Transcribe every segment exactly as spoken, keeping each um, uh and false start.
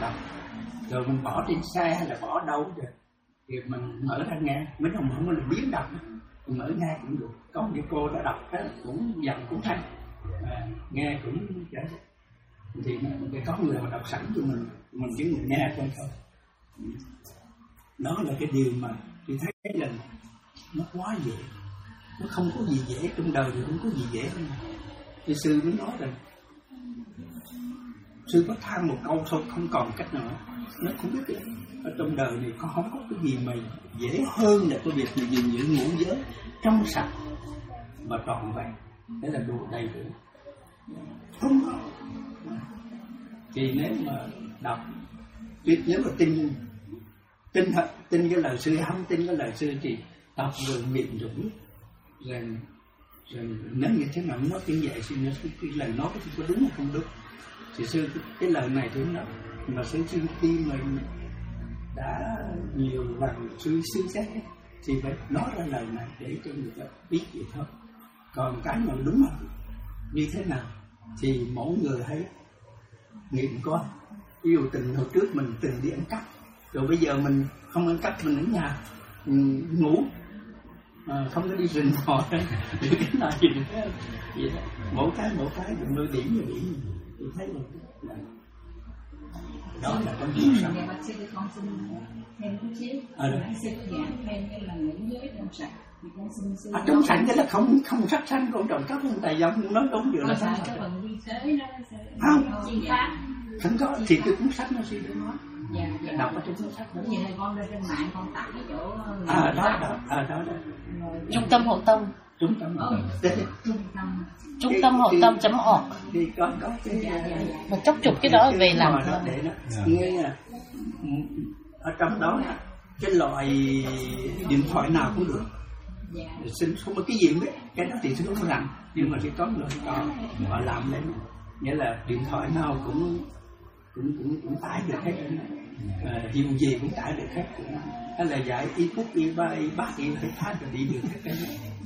đọc, rồi mình bỏ trên xe hay là bỏ đâu rồi thì mình mở ra nghe, mấy đồng không có biết đọc, mình mở nghe cũng được. Có những cô đã đọc cái cũng dần cũng hay, à, nghe cũng vậy. Thì có người mà đọc sẵn cho mình, mình chỉ người nghe thôi thôi. Đó là cái điều mà tôi thấy là nó quá dễ, nó không có gì dễ trong đời, thì không có gì dễ hơn. Thì sư mới nói rằng sư có than một câu thôi, không còn cách nào. Nó không biết là ở trong đời này có không có cái gì mà dễ hơn là cái việc mà gìn giữ ngũ giới trong sạch và trọn vẹn, đấy là đủ đầy đủ. Không có. Thì nếu mà đọc, nếu mà tin tin thật, tin cái lời sư, không tin cái lời sư thì đọc rồi miệng rồi biết, rồi rồi nếu như thế nào nói tiếng vậy thì cái, cái lời nói của tôi có đúng hay không đúng. Thì sư cái, cái lời này thì nó mà sư sư khi mình đã nhiều lần sư sư xét thì phải nói ra lời này để cho người ta biết vậy thôi. Còn cái mà đúng là như thế nào thì mỗi người hãy nghiệm coi. Ví dụ tình hồi trước mình từng đi ăn cắp, rồi bây giờ mình không ăn cắp, mình ở nhà mình ngủ, à, không có đi rình mò cái này gì đó. Vậy đó. Mỗi cái mỗi cái đừng nuôi điểm như điểm, tôi thấy là đó là trong cuộc sống. Bác sĩ con xin thêm chút xíu, bác sĩ giảng thêm cái là ngũ giới trong sạch. À, trong sạch cái là không không sát sanh, con trộm cắp không tài dâm, nói đúng điều là sao cái phần vi tế nó sẽ không chi pháp không có thì cái cuốn sách nó suy để nói. Dạ, dạ. Đọc ở trong cuốn sách đó. Vậy là con lên trên mạng con tải cái chỗ à đó đó à đó đó Trung tâm Hộ Tâm. Trung tâm Hộ Tâm. Trung tâm Trung tâm Hộ Tâm chấm org. Thì có có cái dạ, dạ, dạ. Một chốc chụp cái đó về làm đó để nó nghe ở trong đó cái loại điện thoại nào cũng được. Dạ. Xin không có cái gì biết, cái đó thì tôi không rành, nhưng mà thì có người có họ làm lên, nghĩa là điện thoại nào cũng cũng cũng cũng tải được hết, à, hiệu gì cũng tải được hết, hay là dạy ebook, ebook, ebook, ebook rồi đi được hết cái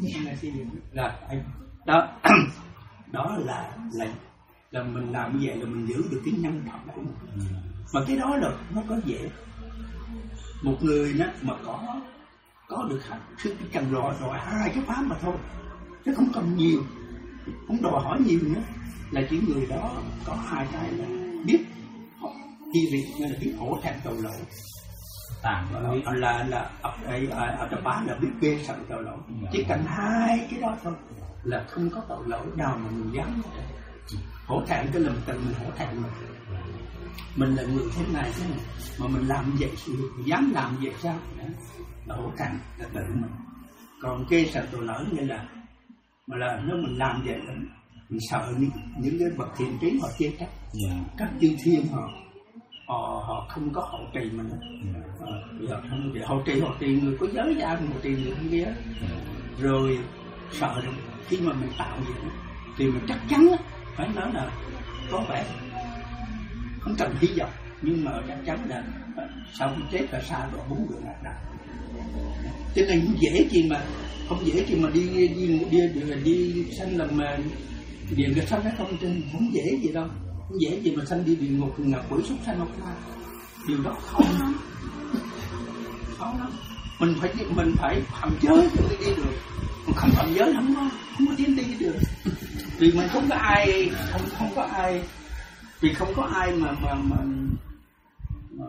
đó. Rồi đó đó là là là mình làm như vậy là mình giữ được cái nhân phẩm của mình, mà cái đó là nó có dễ. Một người đó mà có có được hạnh phúc chỉ cần đòi đòi hai cái pháp mà thôi, chứ không cần nhiều, không đòi hỏi nhiều nữa, là chỉ người đó có hai cái là biết chi vị, là biết hổ thẹn tội lỗi, tạm là là là ở trong bá là biết ghê sợ tội lỗi. Chỉ cần hai cái đó thôi là không có tội lỗi nào mà mình dám hổ thẹn. Cái lầm tình mình hổ thẹn mình mình là người thế này thế này mà mình làm vậy, mình dám làm vậy sao là hổ thẹn, là tự mình. Còn kê sợ tội lỗi như là mà là nếu mình làm vậy là mình sợ những những cái bậc thiện trí họ chê trách, yeah. Các chư thiên họ họ họ không có hậu trì mình, yeah. ờ, không thì hậu trì họ trì người có giới ra, hậu trì người không kia, yeah. Rồi sợ rồi khi mà mình tạo gì đó, thì mình chắc chắn đó, phải nói là có vẻ không cần hy vọng, nhưng mà chắc chắn là sau khi chết là xa độ bốn người lạc đạo. Cho nên không dễ gì mà không dễ gì mà đi đi đi đi, đi, đi sanh làm địa ngục sanh, không trên không dễ gì đâu, không dễ gì mà sanh đi địa ngục ngập quỷ súc sanh không qua, điều đó khó lắm, khó lắm. Mình phải mình phải phạm giới thì mới đi được, còn không phạm giới không có không có tiến đi được. Vì mình không có ai không không có ai vì không có ai mà mà mà, mà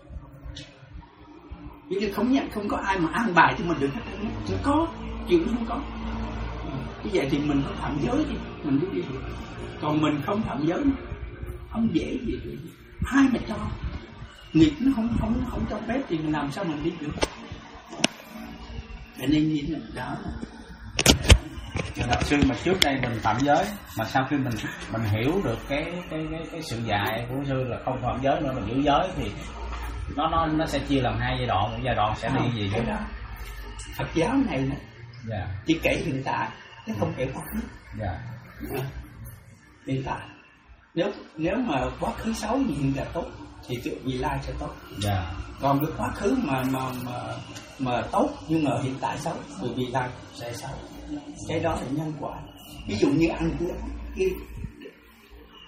như không nhận không có ai mà an bài cho mình được hết, không có chuyện không có. Như vậy thì mình có phạm giới thì mình mới đi được, còn mình không phạm giới không dễ gì được. Ai mà cho nghiệp nó không không không cho phép thì mình làm sao mình đi được. Cho nên như thế đó. Đạo sư mà trước đây mình phạm giới, mà sau khi mình mình hiểu được cái cái cái, cái sự dạy của sư là không phạm giới nữa, mình giữ giới thì nó nó nó sẽ chia làm hai giai đoạn. Một giai đoạn sẽ đi gì đó. Phật giáo này nè, yeah. Chỉ kể hiện tại, chứ không kể quá khứ. Yeah. Hiện tại, nếu nếu mà quá khứ xấu thì hiện tại tốt, thì tự vị lai sẽ tốt. Yeah. Còn cái quá khứ mà mà mà mà tốt nhưng mà hiện tại xấu, thì vị lai sẽ xấu. Cái đó là nhân quả. Ví dụ như ăn cái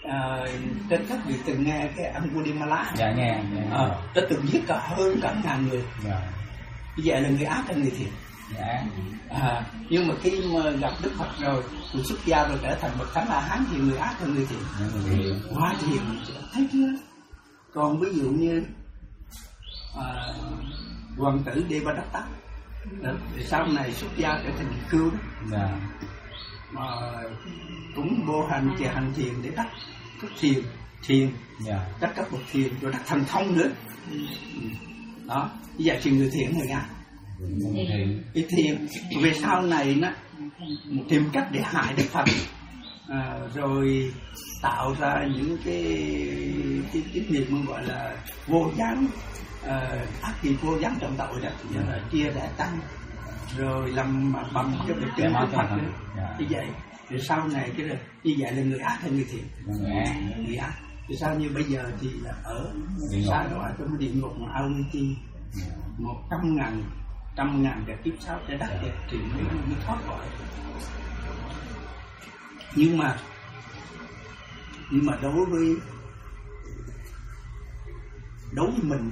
à, trên các vị từng nghe cái Angulimala. Dạ nghe. nghe. À, nó từng giết cả hơn cả ngàn người. Dạ. Như vậy là người ác hay người thiện? Dạ. À, nhưng mà khi mà gặp Đức Phật rồi, người xuất gia rồi trở thành bậc thánh A Hán thì người ác hay người thiện? Thiện. Quá thiện, thấy chưa? Còn ví dụ như à, hoàng tử Devadatta, sau này xuất gia trở thành Địa Cưu đó. Dạ. Mà cũng vô hành trì hành thiền để đắc các thiền thiền Dạ. đắc các bậc thiền rồi đắc thành thông nữa. Đó, bây giờ thì người thiện người ác. Thiện. Cái thiện về sau này nó tìm cách để hại Đức Phật, à, rồi tạo ra những cái cái cái nghiệp mà gọi là vô gián, à, ác nghiệp vô gián trọng tội đó, là chia rẽ tăng rồi làm bầm cho cái chân Đức Phật nữa. Như vậy thì sau này cái là như vậy là người ác hay người thiện? Người ác. Người ác. Thì sao như bây giờ thì là ở xa đoạn trong địa ngục mà Auniti một trăm ngàn trăm ngàn cái kiếp sau để đắc được thì mới mới thoát khỏi. Nhưng mà nhưng mà đối với đối với mình,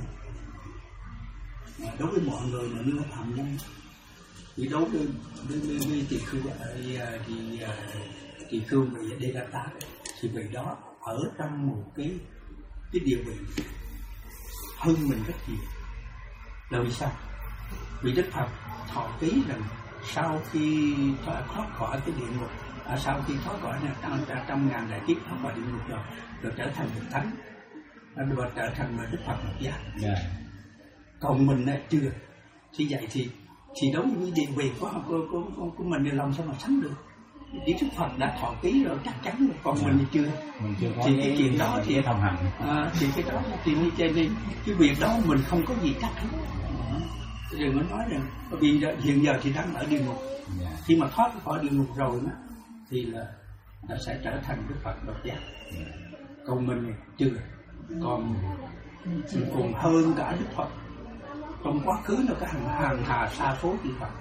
đối với mọi người là như phạm nhân, thì đối với với với, với tỳ khưu thì tỳ khưu vị Devadatta thì vị đó ở trong một cái cái địa vị hơn mình rất nhiều. Là vì sao? Vì Đức Phật thọ ký rằng sau khi thoát khỏi cái địa ngục, à, sau khi thoát khỏi trong trăm ngàn đại kiếp thoát khỏi địa ngục rồi, rồi trở thành bậc thánh, rồi trở thành Đức Phật Bậc Giác. Yeah. Còn mình ấy, chưa. Thì vậy thì thì đối với địa vị của của, của, của, của mình thì lòng sao mà sánh được? Chỉ Đức Phật đã thọ ký rồi chắc chắn rồi, còn yeah. mình thì chưa. Mình chưa có thì cái chuyện đó thì thông hành. À, thì cái đó thì như trên đi cái việc đó mình không có gì chắc hết. Đừng có nói rằng vì hiện giờ thì đang ở địa ngục, yeah. khi mà thoát khỏi địa ngục rồi đó, thì là nó sẽ trở thành Đức Phật Bậc Giác. Yeah. Còn mình thì chưa, còn mình còn hơn cả Đức Phật. Trong quá khứ nó có hàng hàng hà sa số chư Phật,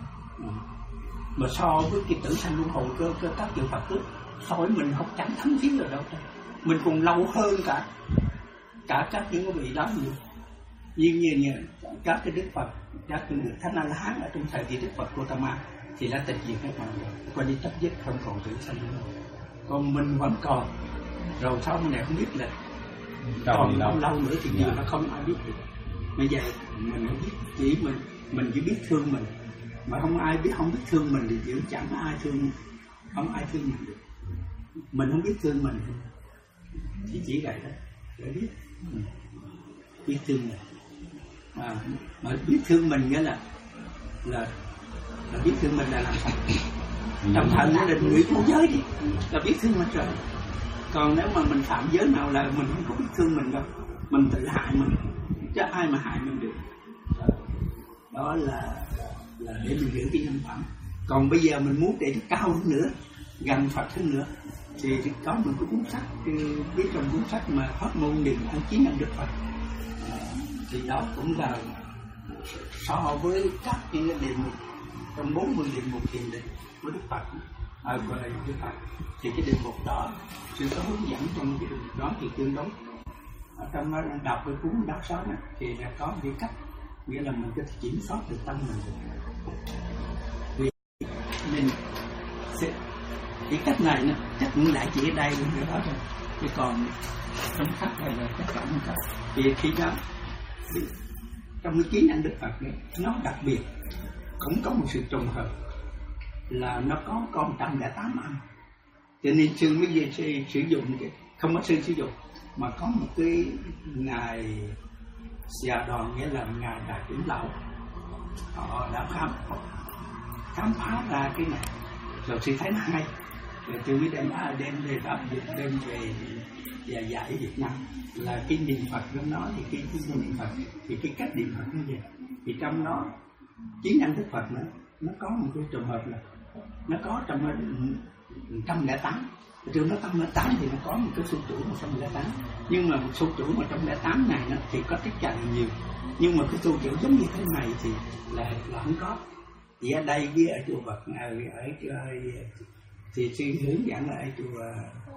mà so với cái tử sanh luân hồi cơ cơ các chư Phật trước, so với mình không chẳng thắng thiết được đâu, mình còn lâu hơn cả cả các những vị đó nhiều. Nhưng như, như các cái Đức Phật, các cái Đức Thánh A La Hán ở trong thời kỳ Đức Phật Gautama thì đã tịch diệt các bạn rồi, qua đi chấp giết không còn tử sanh luân hồi. Còn mình vẫn còn, rồi sau mình lại không biết là còn lâu lâu nữa thì nhiều nó không ai biết được. Bây giờ mình không biết, chỉ mình mình chỉ biết thương mình, mà không ai biết không biết thương mình thì chỉ chẳng ai thương, không ai thương mình được. Mình không biết thương mình thì chỉ vậy đó, để biết biết thương mình. À, mà biết thương mình nghĩa là là là biết thương mình là làm sao? Trong thần nó định người của giới đi là biết thương mình rồi. Còn nếu mà mình phạm giới nào là mình không có biết thương mình đâu, mình tự hại mình, chứ ai mà hại mình được. Đó là là để mình giữ cái nhân phẩm. Còn bây giờ mình muốn để cao hơn nữa, gần Phật hơn nữa, thì có một cái cuốn sách viết trong cuốn sách mà Pháp môn niệm an chín năm Đức Phật, à, thì đó cũng là so với các cái địa mục trong bốn mươi địa mục thiền định của Đức Phật, à, của Đức Phật, thì cái địa mục đó chưa có hướng dẫn trong cái địa mục đó thì tương đối. Ở trong đó đọc cái cuốn Đắc Xót thì là có cái cách, nghĩa là mình có thể kiểm soát được tâm mình được. Vì mình sẽ, cái cách này nó chắc cũng lại chỉ ở đây nữa đó thôi, chứ còn trong sách này là chắc chắn không có. Vì khi đó trong cái kiến ăn Đức Phật này, nó đặc biệt cũng có một sự trùng hợp là nó có có một trăm lẻ tám âm, cho nên sư mới về sư sử dụng cái, không có sư sử dụng mà có một cái ngài Xà Đòn, nghĩa là ngài Đại Trưởng Lão, họ đã khám khám phá ra cái này rồi sư thấy nó hay, rồi sư mới đem đem về áp dụng, đem về và dạy Việt Nam là cái niệm Phật trong nó, thì cái cái niệm Phật thì cái cách niệm Phật như vậy, thì trong nó chín anh Đức Phật nữa nó có một cái trường hợp là nó có trong một trăm lẻ tám, trường nó trăm lẻ tám thì nó có một cái số chủ một trăm lẻ tám, nhưng mà một số chủ một trăm lẻ tám này nó thì có tích trà nhiều, nhưng mà cái số chủ giống như thế này thì là, là không có. Thì ở đây với ở chùa Phật ở, ở, ở thì sư hướng dẫn là ở chùa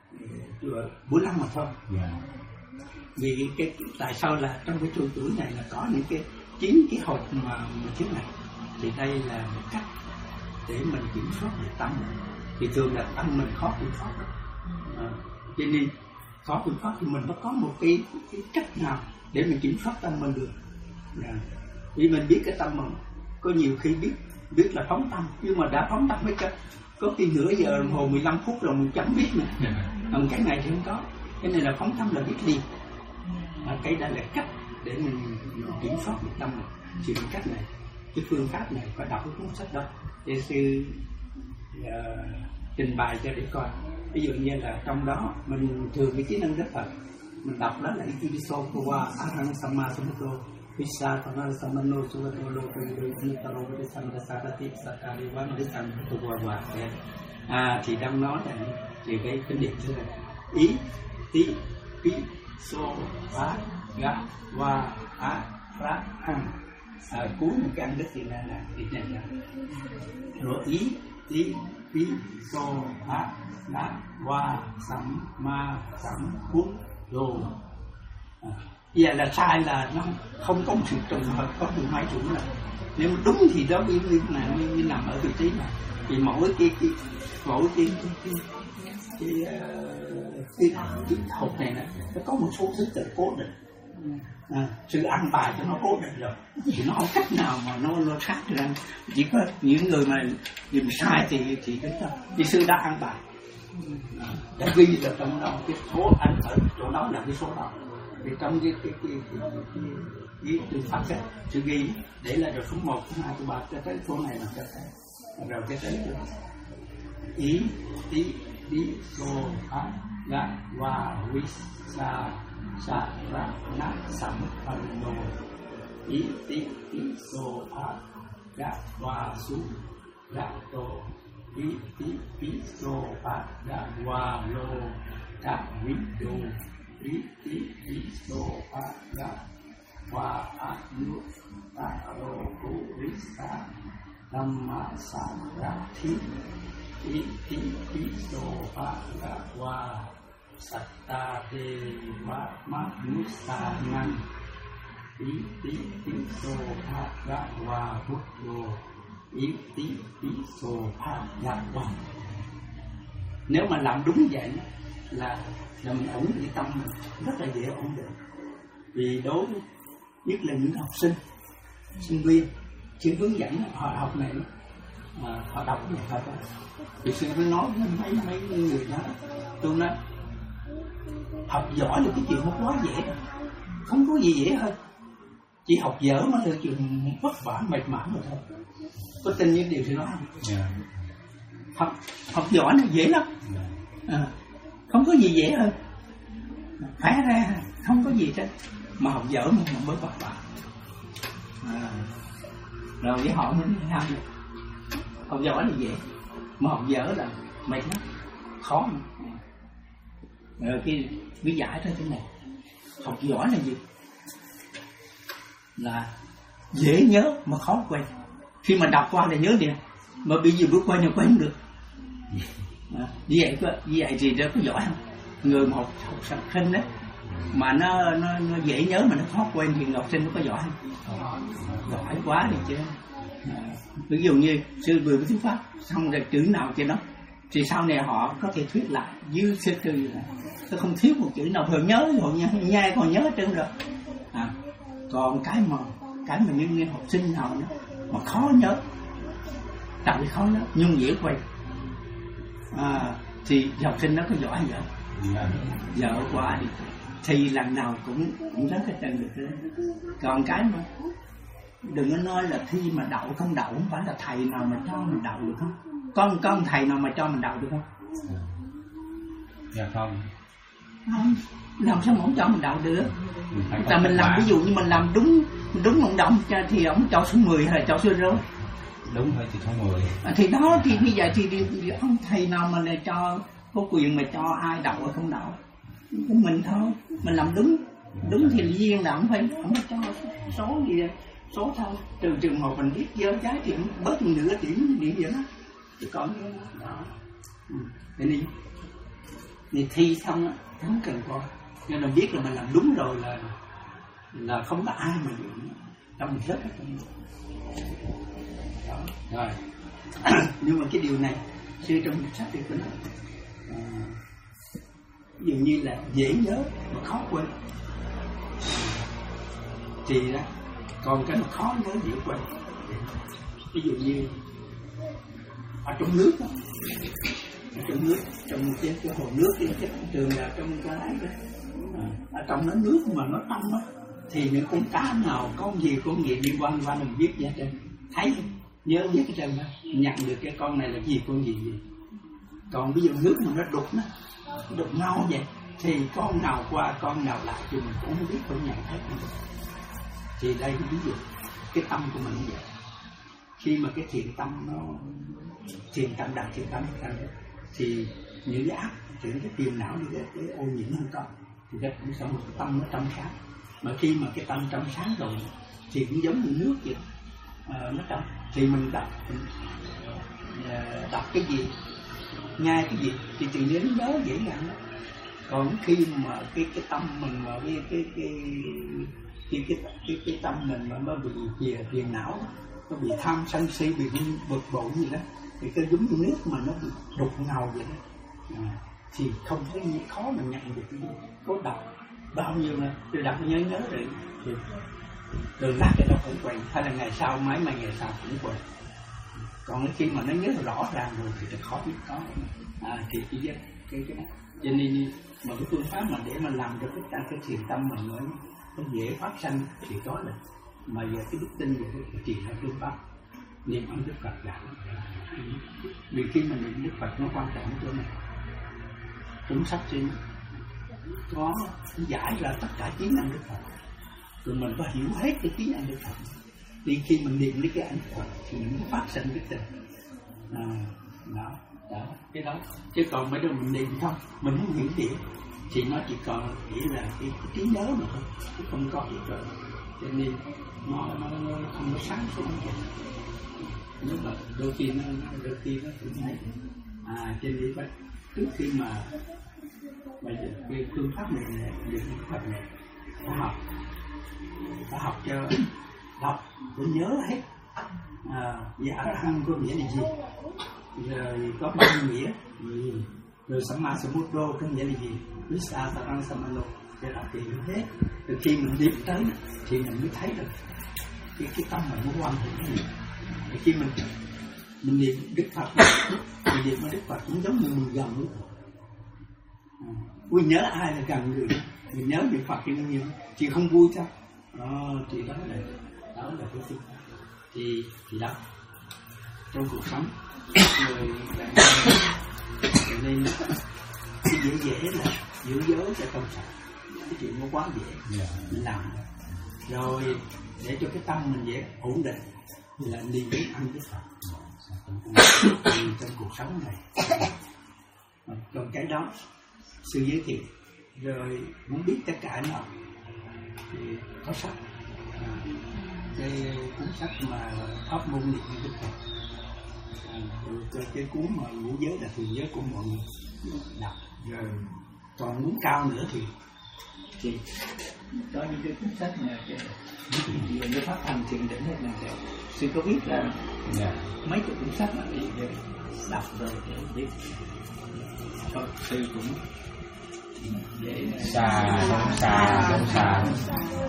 bốn mươi lăm mà thôi. Yeah. Vì cái tại sao là trong cái chuỗi chuỗi này là có những cái chín cái hộp mà thế này, thì đây là một cách để mình kiểm soát được tâm. Thì thường là tâm mình khó kiểm soát được, à, cho nên khó kiểm soát thì mình phải có một cái, cái cách nào để mình kiểm soát tâm mình được. À, vì mình biết cái tâm mình có nhiều khi biết biết là phóng tâm, nhưng mà đã phóng tâm mới chắc có khi nửa giờ đồng hồ mười lăm phút rồi mình chẳng biết nữa. Còn cái này thì không có, cái này là phóng tâm là biết liền. À, cái đó là cách để mình, mình kiểm soát được tâm mình. Chỉ một cách này, cái phương pháp này phải đọc cái cuốn sách đó để sư uh, trình bày cho để coi. Ví dụ như là trong đó mình thường cái trí năng Đức Phật mình đọc đó là Itiviso Kowa Arhang Samma Sambuddho Vissa Thana Samano Sugato Loko Nitaro Vedesanda Sakati Sakari Van Vesan Kowa. À thì trong đó là thì cái kinh điển thế này: ý tí pi so va ga wa a ra hang. À, cuối một cái ăn đức thì là là thì này là rồi ý tí pi so va ga wa sam ma sam quốc đồ. Vậy là sai là nó không có một sự trùng hợp, có mười hai chủng là nếu mà đúng thì đó như như là như nằm ở vị trí này. Thì mỗi cái cái mỗi cái cái cái cái, cái, cái, cái hộp này này nó có một số thứ tự cố định. À, sự ăn bài cho nó cố định rồi thì nó không cách nào mà nó nó khác ra. Chỉ có những người mà nhìn sai thì thì cái thì sư đã ăn bài đã ghi là trong đó cái số ăn ở chỗ đó là cái số đó. Thì trong cái cái cái cái cái cái pháp ấy, sư ghi để là rồi số một, số hai, số ba cho tới số này là cho tới rồi cái tới rồi ý tí tí số a ga wa vi sa sa ra na sam pan no ý tí tí số a ga wa su ga to ý tí tí số a ga wa lo ga vi do ý tí tí số a ga wa a nu ta ro ku vi sa Dhamma Sarati Iti Piso Bhagava Satta Deva Manusanam Iti Piso Bhagava Buddho Iti Piso Bhagava. Nếu mà làm đúng vậy là là mình ổn định tâm mình rất là dễ ổn định. Vì đối nhất là những học sinh sinh viên sư hướng dẫn họ học này, à, họ đọc cái này thôi. Thì sư mới nói với mấy mấy người đó, tôi nói học giỏi là cái chuyện không quá dễ đâu, không có gì dễ hơn. Chỉ học dở mới là chuyện vất vả mệt mỏi mà thôi. Có tin những điều sư nói không? Yeah. Học học giỏi là dễ lắm, à, không có gì dễ hơn. Phải ra không có gì hết, mà học dở mà mới vất vả. À. Rồi với họ mới làm được. Học giỏi là dễ, mà học dở là mệt lắm, khó mà. Rồi cái ví giải thôi thế này, học giỏi là gì? Là dễ nhớ mà khó quên. Khi mà đọc qua là nhớ liền, mà bây giờ bước quên là quên không được. À, như vậy như vậy thì nó có giỏi không? Người mà học học sinh đấy mà nó, nó nó dễ nhớ mà nó khó quên thì học sinh nó có giỏi không? Giỏi quá thì chứ. À, ví dụ như sư vừa với thuyết pháp xong rồi chữ nào trên đó thì sau này họ có thể thuyết lại như sư từ là tôi không thiếu một chữ nào, thường nhớ rồi nha, nhai còn nhớ trên rồi. À, còn cái mà cái mà như, như học sinh nào đó mà khó nhớ, đặc biệt khó nhớ nhưng dễ quên, à, thì học sinh nó có giỏi hay dở? Dở quá đi thì lần nào cũng cũng rất cái chân được đấy. Còn cái mà đừng có nói là thi mà đậu không đậu, không phải là thầy nào mà cho mình đậu được không? Có có ông thầy nào mà cho mình đậu được không? Dạ không. Không, làm sao mà không cho mình đậu được? Tại mình làm, ví dụ như mình làm đúng đúng ông đậu thì ông cho số mười hay là cho số rơi? Đúng thôi thì số mười. À, thì đó thì bây giờ thì, thì, thì ông thầy nào mà lại cho có quyền mà cho ai đậu hay không đậu? Của mình thôi, mình làm đúng đúng thì duyên là không phải không có cho số gì đâu. Số thôi, trừ trường hợp mình biết giới trái thì bớt nửa điểm điểm vậy đó, chứ còn đó. Ừ. Để đi thì thi xong á không cần coi, nên là biết là mình làm đúng rồi là là không có ai mà dùng trong rất là đó rồi. Nhưng mà cái điều này sư trong sách thì có nói à, dường như là dễ nhớ mà khó quên thì đó, còn cái mà khó nhớ dễ quên. Ví dụ như ở trong nước đó, ở trong nước, trong cái, cái hồ nước cái, cái trường là trong cái ấy đó, ở trong nó nước mà nó trong á thì những con cá nào con gì con gì đi quanh qua mình viết ra trên, thấy nhớ viết cái trên đó, nhận được cái con này là gì con gì gì. Còn ví dụ nước mà nó đục nó đục nhau vậy thì con nào qua con nào lại thì mình cũng không biết, không nhận thấy. Thì đây ví dụ cái tâm của mình như vậy, khi mà cái thiện tâm nó thiện tâm đạt thiện tâm thì những cái ác, những cái phiền não, những cái, cái ô nhiễm không có, thì cái cũng sẽ một cái tâm nó trong sáng. Mà khi mà cái tâm trong sáng rồi thì cũng giống như nước vậy, à, nó trong thì mình đọc mình, uh, đọc cái gì, nghe cái gì thì tự nhiên nhớ dễ dàng lắm. Còn khi mà cái cái tâm mình mà cái cái cái cái cái cái, cái tâm mình mà nó bị phiền phiền não, nó bị tham sân si, bị bực bội gì đó, thì cái giống như nước mà nó bị đục ngầu vậy đó, à, thì không có gì khó mà nhận được cái gì. Có đọc bao nhiêu là tôi đọc nhớ nhớ rồi, thì từ lát cái đó cũng quên, hay là ngày sau mấy mấy ngày sau cũng quên. Còn khi mà nó nhớ rõ ràng rồi thì thật khó biết có, à, thì chỉ cái cái cái đó. Cho nên mà cái phương pháp mà để mà làm cho cái cái thiền tâm mình mới nó dễ phát sanh thì có là mà giờ cái đức tin của cái chỉ là phương pháp niệm ơn Đức Phật là vì khi mà niệm Đức Phật nó quan trọng chỗ này. Chúng sách trên có giải là tất cả tiếng ăn Đức Phật, rồi mình phải hiểu hết cái tiếng ăn Đức Phật. Thì khi mình niệm đến cái ăn Phật thì mình mới phát sinh đức tin. À, đó, đó, cái đó. Chứ còn mấy đứa mình niệm không, mình không hiểu điểm thì nó chỉ còn chỉ là cái, cái trí nhớ mà thôi, chứ không có gì cả. Cho nên nó, nó, nó không có sáng suốt như vậy. Nếu mà đôi khi nó đôi khi nó cũng hay. À, trên lý vậy trước khi mà bây giờ cái phương pháp này này được Đức Phật này phải học, phải học cho đọc để nhớ hết. À, dạ hăng có nghĩa là gì, rồi có bao nghĩa, rồi samma sambuddho có nghĩa là gì, visa sarang samano, để đọc thì hết. Từ khi mình đi tới thì mình mới thấy được cái cái tâm mình nó quan hệ cái gì. Thì khi mình mình niệm Đức Phật, mình niệm Đức Phật cũng giống như mình gần Đức Phật. À, vui nhớ ai là gần người, mình nhớ Đức Phật thì nhiều, chỉ không vui sao? Đó, thì đó là đó là cái gì. Thì thì đó trong cuộc sống người cho nên cái dễ dễ là giữ giới cho công sản, cái chuyện nó quá dễ mình làm rồi để cho cái tâm mình dễ ổn định là niềm biết ăn Đức Phật trong cuộc sống này. Còn cái đó sư giới thiệu rồi muốn biết tất cả nó thì có sách, à, cái cuốn sách mà pháp môn niệm Đức Phật, à, cái, cái cuốn mà ngũ giới là thường giới của mọi người đọc. Rồi còn muốn cao nữa thì thì có những cái cuốn sách mà cái cái pháp hành thiền định hết là sư có biết là yeah. mấy chục cuốn sách mà đi đọc rồi để biết con sư cũng để xa xa xa